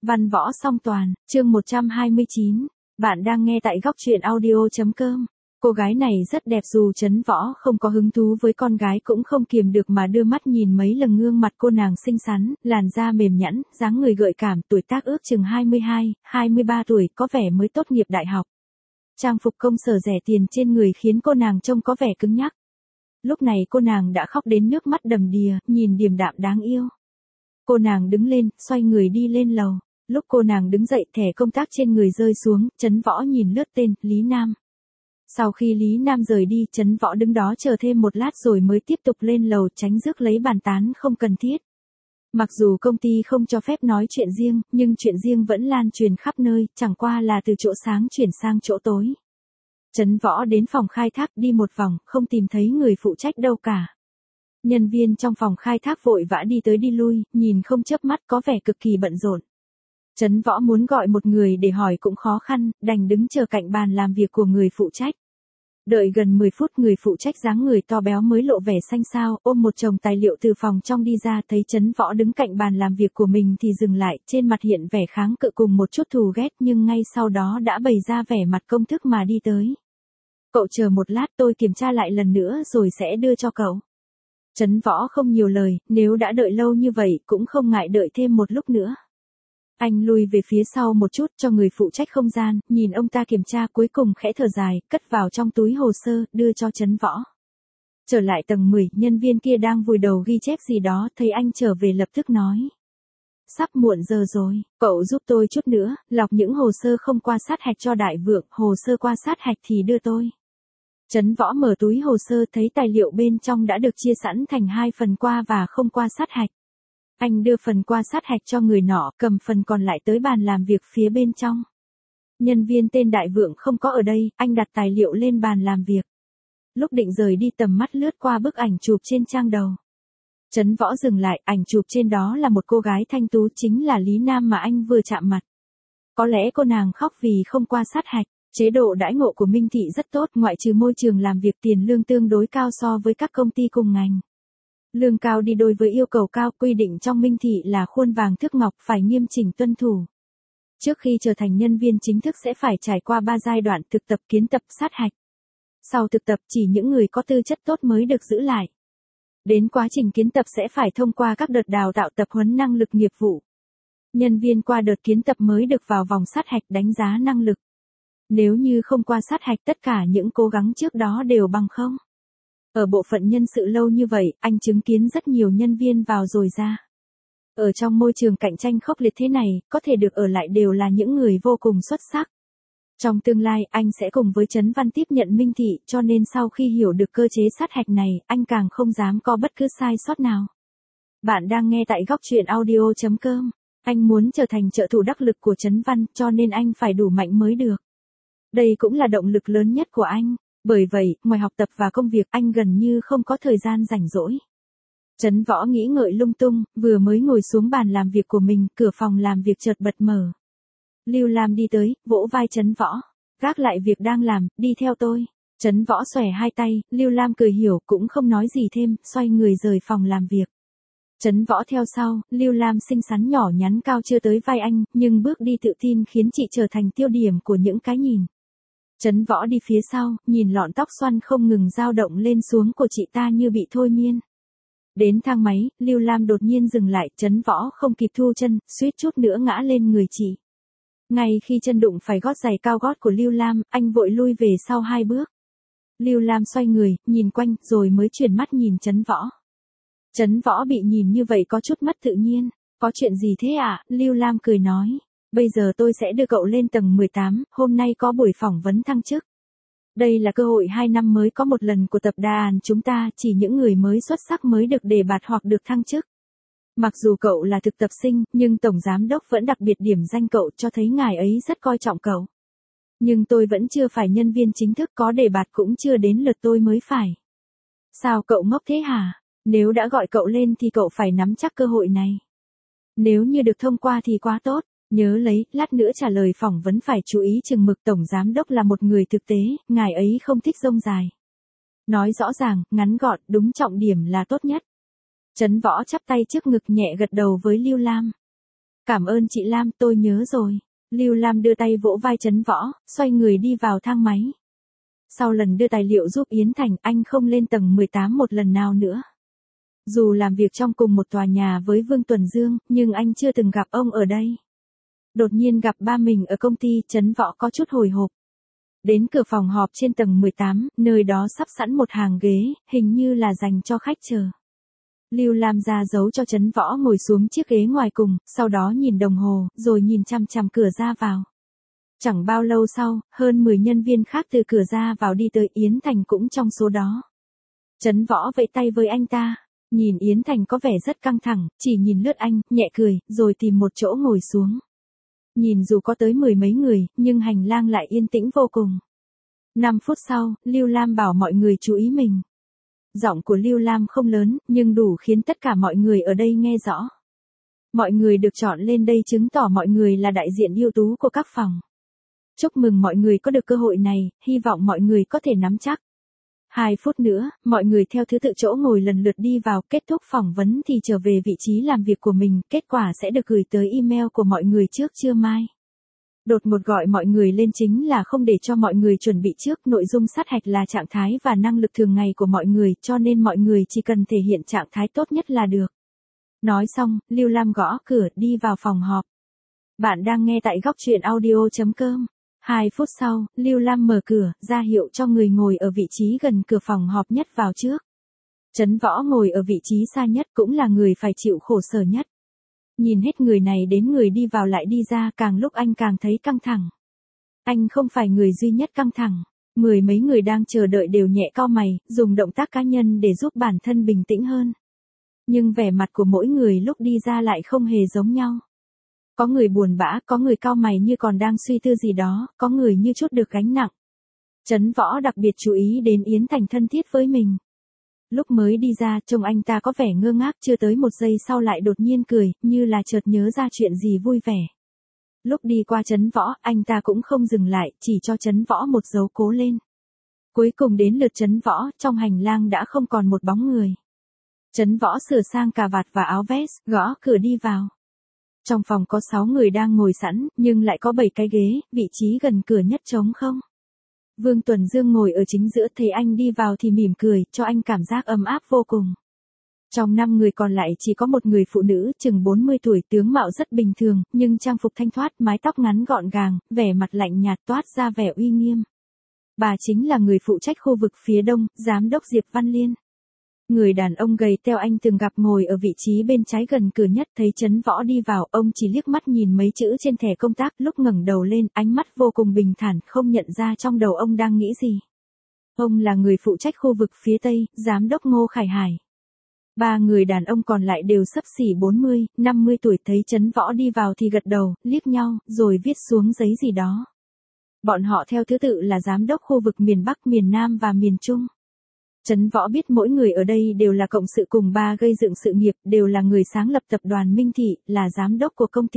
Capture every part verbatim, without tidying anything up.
Văn võ song toàn, chương một trăm hai mươi chín. Bạn đang nghe tại góc truyện audio.com. Cô gái này rất đẹp, dù Trấn Võ không có hứng thú với con gái cũng không kiềm được mà đưa mắt nhìn mấy lần. Gương mặt cô nàng xinh xắn, làn da mềm nhẵn, dáng người gợi cảm, tuổi tác ước chừng hai mươi hai, hai mươi ba tuổi, có vẻ mới tốt nghiệp đại học. Trang phục công sở rẻ tiền trên người khiến cô nàng trông có vẻ cứng nhắc. Lúc này cô nàng đã khóc đến nước mắt đầm đìa, nhìn điềm đạm đáng yêu. Cô nàng đứng lên, xoay người đi lên lầu. Lúc cô nàng đứng dậy, thẻ công tác trên người rơi xuống, Trấn Võ nhìn lướt tên, Lý Nam. Sau khi Lý Nam rời đi, Trấn Võ đứng đó chờ thêm một lát rồi mới tiếp tục lên lầu, tránh rước lấy bàn tán không cần thiết. Mặc dù công ty không cho phép nói chuyện riêng, nhưng chuyện riêng vẫn lan truyền khắp nơi, chẳng qua là từ chỗ sáng chuyển sang chỗ tối. Trấn Võ đến phòng khai thác, đi một vòng, không tìm thấy người phụ trách đâu cả. Nhân viên trong phòng khai thác vội vã đi tới đi lui, nhìn không chớp mắt, có vẻ cực kỳ bận rộn. Trấn Võ muốn gọi một người để hỏi cũng khó khăn, đành đứng chờ cạnh bàn làm việc của người phụ trách. Đợi gần mười phút, người phụ trách dáng người to béo mới lộ vẻ xanh xao, ôm một chồng tài liệu từ phòng trong đi ra, thấy Trấn Võ đứng cạnh bàn làm việc của mình thì dừng lại, trên mặt hiện vẻ kháng cự cùng một chút thù ghét, nhưng ngay sau đó đã bày ra vẻ mặt công thức mà đi tới. Cậu chờ một lát, tôi kiểm tra lại lần nữa rồi sẽ đưa cho cậu. Trấn Võ không nhiều lời, nếu đã đợi lâu như vậy cũng không ngại đợi thêm một lúc nữa. Anh lùi về phía sau một chút cho người phụ trách không gian, nhìn ông ta kiểm tra, cuối cùng khẽ thở dài, cất vào trong túi hồ sơ, đưa cho Trấn Võ. Trở lại tầng mười, nhân viên kia đang vùi đầu ghi chép gì đó, thấy anh trở về lập tức nói. Sắp muộn giờ rồi, cậu giúp tôi chút nữa, lọc những hồ sơ không qua sát hạch cho Đại Vượng, hồ sơ qua sát hạch thì đưa tôi. Trấn Võ mở túi hồ sơ, thấy tài liệu bên trong đã được chia sẵn thành hai phần qua và không qua sát hạch. Anh đưa phần qua sát hạch cho người nọ, cầm phần còn lại tới bàn làm việc phía bên trong. Nhân viên tên Đại Vượng không có ở đây, anh đặt tài liệu lên bàn làm việc. Lúc định rời đi, tầm mắt lướt qua bức ảnh chụp trên trang đầu. Trấn Võ dừng lại, ảnh chụp trên đó là một cô gái thanh tú, chính là Lý Nam mà anh vừa chạm mặt. Có lẽ cô nàng khóc vì không qua sát hạch. Chế độ đãi ngộ của Minh Thị rất tốt, ngoại trừ môi trường làm việc, tiền lương tương đối cao so với các công ty cùng ngành. Lương cao đi đôi với yêu cầu cao, quy định trong Minh Thị là khuôn vàng thước ngọc, phải nghiêm chỉnh tuân thủ. Trước khi trở thành nhân viên chính thức sẽ phải trải qua ba giai đoạn: thực tập, kiến tập, sát hạch. Sau thực tập, chỉ những người có tư chất tốt mới được giữ lại. Đến quá trình kiến tập sẽ phải thông qua các đợt đào tạo tập huấn năng lực nghiệp vụ. Nhân viên qua đợt kiến tập mới được vào vòng sát hạch đánh giá năng lực. Nếu như không qua sát hạch, tất cả những cố gắng trước đó đều bằng không. Ở bộ phận nhân sự lâu như vậy, anh chứng kiến rất nhiều nhân viên vào rồi ra. Ở trong môi trường cạnh tranh khốc liệt thế này, có thể được ở lại đều là những người vô cùng xuất sắc. Trong tương lai, anh sẽ cùng với Trấn Văn tiếp nhận Minh Thị, cho nên sau khi hiểu được cơ chế sát hạch này, anh càng không dám có bất cứ sai sót nào. Bạn đang nghe tại góc truyện audio.com. Anh muốn trở thành trợ thủ đắc lực của Trấn Văn, cho nên anh phải đủ mạnh mới được. Đây cũng là động lực lớn nhất của anh. Bởi vậy, ngoài học tập và công việc, anh gần như không có thời gian rảnh rỗi. Trấn Võ nghĩ ngợi lung tung, vừa mới ngồi xuống bàn làm việc của mình, cửa phòng làm việc chợt bật mở. Lưu Lam đi tới, vỗ vai Trấn Võ. Gác lại việc đang làm, đi theo tôi. Trấn Võ xòe hai tay, Lưu Lam cười hiểu, cũng không nói gì thêm, xoay người rời phòng làm việc. Trấn Võ theo sau, Lưu Lam xinh xắn nhỏ nhắn cao chưa tới vai anh, nhưng bước đi tự tin khiến chị trở thành tiêu điểm của những cái nhìn. Trấn Võ đi phía sau, nhìn lọn tóc xoăn không ngừng dao động lên xuống của chị ta như bị thôi miên. Đến thang máy, Lưu Lam đột nhiên dừng lại, Trấn Võ không kịp thu chân, suýt chút nữa ngã lên người chị. Ngay khi chân đụng phải gót giày cao gót của Lưu Lam, anh vội lui về sau hai bước. Lưu Lam xoay người, nhìn quanh, rồi mới chuyển mắt nhìn Trấn Võ. Trấn Võ bị nhìn như vậy có chút mất tự nhiên. Có chuyện gì thế ạ? À? Lưu Lam cười nói. Bây giờ tôi sẽ đưa cậu lên tầng mười tám, hôm nay có buổi phỏng vấn thăng chức. Đây là cơ hội hai năm mới có một lần của tập đoàn chúng ta, chỉ những người mới xuất sắc mới được đề bạt hoặc được thăng chức. Mặc dù cậu là thực tập sinh, nhưng Tổng Giám Đốc vẫn đặc biệt điểm danh cậu, cho thấy ngài ấy rất coi trọng cậu. Nhưng tôi vẫn chưa phải nhân viên chính thức, có đề bạt cũng chưa đến lượt tôi mới phải. Sao cậu ngốc thế hả? Nếu đã gọi cậu lên thì cậu phải nắm chắc cơ hội này. Nếu như được thông qua thì quá tốt. Nhớ lấy, lát nữa trả lời phỏng vấn phải chú ý chừng mực, Tổng Giám Đốc là một người thực tế, ngài ấy không thích rông dài. Nói rõ ràng, ngắn gọn, đúng trọng điểm là tốt nhất. Trấn Võ chắp tay trước ngực nhẹ gật đầu với Lưu Lam. Cảm ơn chị Lam, tôi nhớ rồi. Lưu Lam đưa tay vỗ vai Trấn Võ, xoay người đi vào thang máy. Sau lần đưa tài liệu giúp Yến Thành, anh không lên tầng mười tám một lần nào nữa. Dù làm việc trong cùng một tòa nhà với Vương Tuần Dương, nhưng anh chưa từng gặp ông ở đây. Đột nhiên gặp ba mình ở công ty, Trấn Võ có chút hồi hộp. Đến cửa phòng họp trên tầng mười tám, nơi đó sắp sẵn một hàng ghế, hình như là dành cho khách chờ. Lưu Lam ra dấu cho Trấn Võ ngồi xuống chiếc ghế ngoài cùng, sau đó nhìn đồng hồ, rồi nhìn chằm chằm cửa ra vào. Chẳng bao lâu sau, hơn mười nhân viên khác từ cửa ra vào đi tới, Yến Thành cũng trong số đó. Trấn Võ vẫy tay với anh ta, nhìn Yến Thành có vẻ rất căng thẳng, chỉ nhìn lướt anh, nhẹ cười, rồi tìm một chỗ ngồi xuống. Nhìn dù có tới mười mấy người, nhưng hành lang lại yên tĩnh vô cùng. Năm phút sau, Lưu Lam bảo mọi người chú ý mình. Giọng của Lưu Lam không lớn, nhưng đủ khiến tất cả mọi người ở đây nghe rõ. Mọi người được chọn lên đây chứng tỏ mọi người là đại diện ưu tú của các phòng. Chúc mừng mọi người có được cơ hội này, hy vọng mọi người có thể nắm chắc. Hai phút nữa, mọi người theo thứ tự chỗ ngồi lần lượt đi vào, kết thúc phỏng vấn thì trở về vị trí làm việc của mình, kết quả sẽ được gửi tới email của mọi người trước trưa mai. Đột ngột gọi mọi người lên chính là không để cho mọi người chuẩn bị trước, nội dung sát hạch là trạng thái và năng lực thường ngày của mọi người, cho nên mọi người chỉ cần thể hiện trạng thái tốt nhất là được. Nói xong, Lưu Lam gõ cửa, đi vào phòng họp. Bạn đang nghe tại góc truyện audio chấm com. Hai phút sau, Lưu Lam mở cửa, ra hiệu cho người ngồi ở vị trí gần cửa phòng họp nhất vào trước. Trấn Võ ngồi ở vị trí xa nhất, cũng là người phải chịu khổ sở nhất. Nhìn hết người này đến người đi vào lại đi ra, càng lúc anh càng thấy căng thẳng. Anh không phải người duy nhất căng thẳng. Mười mấy người đang chờ đợi đều nhẹ cau mày, dùng động tác cá nhân để giúp bản thân bình tĩnh hơn. Nhưng vẻ mặt của mỗi người lúc đi ra lại không hề giống nhau. Có người buồn bã, có người cau mày như còn đang suy tư gì đó, có người như chút được gánh nặng. Trấn Võ đặc biệt chú ý đến Yến Thành thân thiết với mình. Lúc mới đi ra, trông anh ta có vẻ ngơ ngác, chưa tới một giây sau lại đột nhiên cười, như là chợt nhớ ra chuyện gì vui vẻ. Lúc đi qua Trấn Võ, anh ta cũng không dừng lại, chỉ cho Trấn Võ một dấu cố lên. Cuối cùng đến lượt Trấn Võ, trong hành lang đã không còn một bóng người. Trấn Võ sửa sang cà vạt và áo vest, gõ cửa đi vào. Trong phòng có sáu người đang ngồi sẵn, nhưng lại có bảy cái ghế, vị trí gần cửa nhất trống không. Vương Tuần Dương ngồi ở chính giữa, thấy anh đi vào thì mỉm cười, cho anh cảm giác ấm áp vô cùng. Trong năm người còn lại chỉ có một người phụ nữ, chừng bốn mươi tuổi, tướng mạo rất bình thường, nhưng trang phục thanh thoát, mái tóc ngắn gọn gàng, vẻ mặt lạnh nhạt toát ra vẻ uy nghiêm. Bà chính là người phụ trách khu vực phía đông, giám đốc Diệp Văn Liên. Người đàn ông gầy teo anh từng gặp ngồi ở vị trí bên trái gần cửa nhất, thấy Trấn Võ đi vào, ông chỉ liếc mắt nhìn mấy chữ trên thẻ công tác, lúc ngẩng đầu lên, ánh mắt vô cùng bình thản, không nhận ra trong đầu ông đang nghĩ gì. Ông là người phụ trách khu vực phía Tây, giám đốc Ngô Khải Hải. Ba người đàn ông còn lại đều xấp xỉ bốn mươi, năm mươi tuổi, thấy Trấn Võ đi vào thì gật đầu, liếc nhau, rồi viết xuống giấy gì đó. Bọn họ theo thứ tự là giám đốc khu vực miền Bắc, miền Nam và miền Trung. Trấn Võ biết mỗi người ở đây đều là cộng sự cùng ba gây dựng sự nghiệp, đều là người sáng lập tập đoàn Minh Thị, là giám đốc của công ty.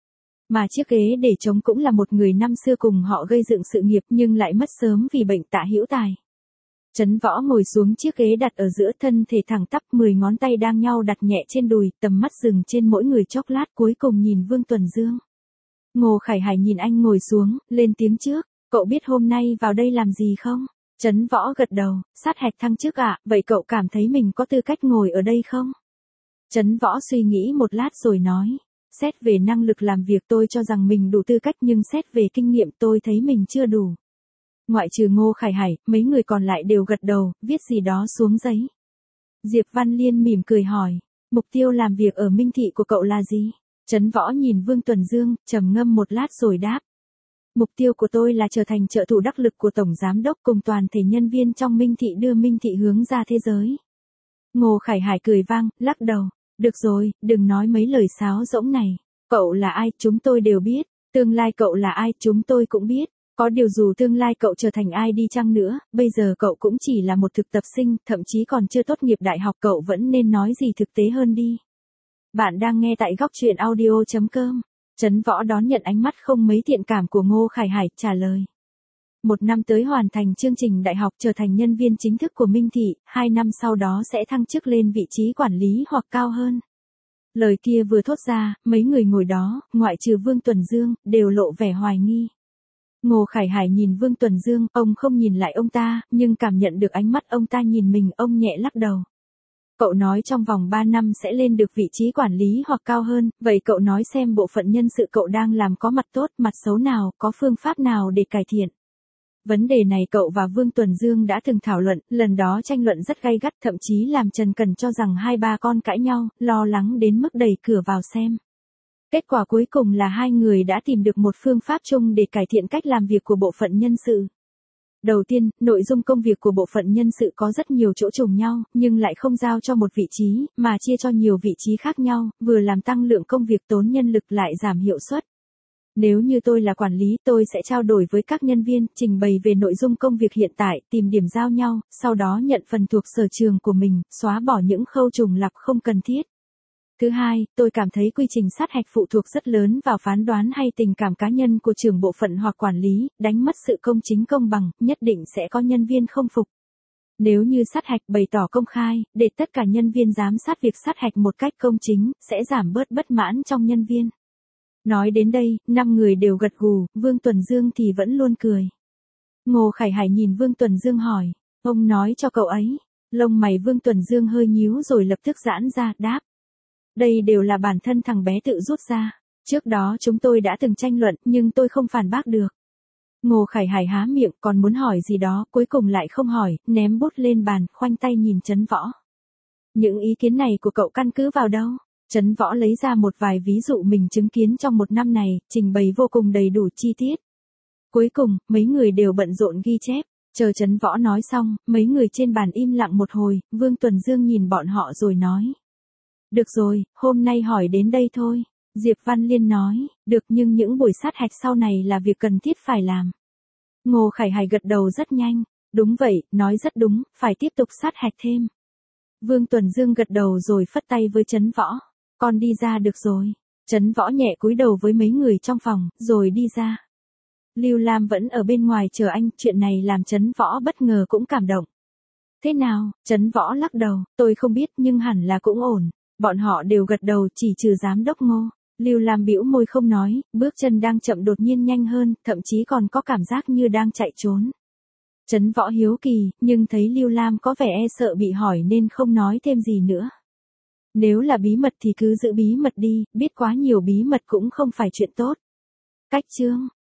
Mà chiếc ghế để trống cũng là một người năm xưa cùng họ gây dựng sự nghiệp nhưng lại mất sớm vì bệnh, Tạ Hữu Tài. Trấn Võ ngồi xuống chiếc ghế đặt ở giữa, thân thể thẳng tắp, mười ngón tay đang nhau đặt nhẹ trên đùi, tầm mắt dừng trên mỗi người chốc lát, cuối cùng nhìn Vương Tuần Dương. Ngô Khải Hải nhìn anh ngồi xuống, lên tiếng trước, cậu biết hôm nay vào đây làm gì không? Trấn Võ gật đầu, sát hạch thăng chức ạ, à, vậy cậu cảm thấy mình có tư cách ngồi ở đây không? Trấn Võ suy nghĩ một lát rồi nói, xét về năng lực làm việc tôi cho rằng mình đủ tư cách, nhưng xét về kinh nghiệm tôi thấy mình chưa đủ. Ngoại trừ Ngô Khải Hải, mấy người còn lại đều gật đầu, viết gì đó xuống giấy. Diệp Văn Liên mỉm cười hỏi, mục tiêu làm việc ở Minh Thị của cậu là gì? Trấn Võ nhìn Vương Tuần Dương, trầm ngâm một lát rồi đáp. Mục tiêu của tôi là trở thành trợ thủ đắc lực của Tổng Giám đốc cùng toàn thể nhân viên trong Minh Thị, đưa Minh Thị hướng ra thế giới. Ngô Khải Hải cười vang, lắc đầu. Được rồi, đừng nói mấy lời sáo rỗng này. Cậu là ai, chúng tôi đều biết. Tương lai cậu là ai, chúng tôi cũng biết. Có điều dù tương lai cậu trở thành ai đi chăng nữa, bây giờ cậu cũng chỉ là một thực tập sinh, thậm chí còn chưa tốt nghiệp đại học, cậu vẫn nên nói gì thực tế hơn đi. Bạn đang nghe tại góc truyện audio chấm com. Trấn Võ đón nhận ánh mắt không mấy thiện cảm của Ngô Khải Hải, trả lời. Một năm tới hoàn thành chương trình đại học, trở thành nhân viên chính thức của Minh Thị, hai năm sau đó sẽ thăng chức lên vị trí quản lý hoặc cao hơn. Lời kia vừa thốt ra, mấy người ngồi đó, ngoại trừ Vương Tuần Dương, đều lộ vẻ hoài nghi. Ngô Khải Hải nhìn Vương Tuần Dương, ông không nhìn lại ông ta, nhưng cảm nhận được ánh mắt ông ta nhìn mình, ông nhẹ lắc đầu. Cậu nói trong vòng ba năm sẽ lên được vị trí quản lý hoặc cao hơn, vậy cậu nói xem bộ phận nhân sự cậu đang làm có mặt tốt, mặt xấu nào, có phương pháp nào để cải thiện. Vấn đề này cậu và Vương Tuần Dương đã từng thảo luận, lần đó tranh luận rất gay gắt, thậm chí làm Trần Cần cho rằng hai ba con cãi nhau, lo lắng đến mức đẩy cửa vào xem. Kết quả cuối cùng là hai người đã tìm được một phương pháp chung để cải thiện cách làm việc của bộ phận nhân sự. Đầu tiên, nội dung công việc của bộ phận nhân sự có rất nhiều chỗ trùng nhau, nhưng lại không giao cho một vị trí, mà chia cho nhiều vị trí khác nhau, vừa làm tăng lượng công việc tốn nhân lực lại giảm hiệu suất. Nếu như tôi là quản lý, tôi sẽ trao đổi với các nhân viên, trình bày về nội dung công việc hiện tại, tìm điểm giao nhau, sau đó nhận phần thuộc sở trường của mình, xóa bỏ những khâu trùng lặp không cần thiết. Thứ hai, tôi cảm thấy quy trình sát hạch phụ thuộc rất lớn vào phán đoán hay tình cảm cá nhân của trưởng bộ phận hoặc quản lý, đánh mất sự công chính công bằng, nhất định sẽ có nhân viên không phục. Nếu như sát hạch bày tỏ công khai, để tất cả nhân viên giám sát việc sát hạch một cách công chính, sẽ giảm bớt bất mãn trong nhân viên. Nói đến đây, năm người đều gật gù, Vương Tuần Dương thì vẫn luôn cười. Ngô Khải Hải nhìn Vương Tuần Dương hỏi, ông nói cho cậu ấy. Lông mày Vương Tuần Dương hơi nhíu rồi lập tức giãn ra, đáp. Đây đều là bản thân thằng bé tự rút ra. Trước đó chúng tôi đã từng tranh luận, nhưng tôi không phản bác được. Ngô Khải Hải há miệng, còn muốn hỏi gì đó, cuối cùng lại không hỏi, ném bút lên bàn, khoanh tay nhìn Trấn Võ. Những ý kiến này của cậu căn cứ vào đâu? Trấn Võ lấy ra một vài ví dụ mình chứng kiến trong một năm này, trình bày vô cùng đầy đủ chi tiết. Cuối cùng, mấy người đều bận rộn ghi chép. Chờ Trấn Võ nói xong, mấy người trên bàn im lặng một hồi, Vương Tuần Dương nhìn bọn họ rồi nói. Được rồi, hôm nay hỏi đến đây thôi. Diệp Văn Liên nói, được, nhưng những buổi sát hạch sau này là việc cần thiết phải làm. Ngô Khải Hải gật đầu rất nhanh. Đúng vậy, nói rất đúng, phải tiếp tục sát hạch thêm. Vương Tuần Dương gật đầu rồi phất tay với Trấn Võ. Con đi ra được rồi. Trấn Võ nhẹ cúi đầu với mấy người trong phòng, rồi đi ra. Lưu Lam vẫn ở bên ngoài chờ anh, chuyện này làm Trấn Võ bất ngờ cũng cảm động. Thế nào? Trấn Võ lắc đầu, tôi không biết nhưng hẳn là cũng ổn. Bọn họ đều gật đầu chỉ trừ giám đốc Ngô. Lưu Lam bĩu môi không nói, bước chân đang chậm đột nhiên nhanh hơn, thậm chí còn có cảm giác như đang chạy trốn. Trấn Võ hiếu kỳ, nhưng thấy Lưu Lam có vẻ e sợ bị hỏi nên không nói thêm gì nữa. Nếu là bí mật thì cứ giữ bí mật đi, biết quá nhiều bí mật cũng không phải chuyện tốt. Cách chương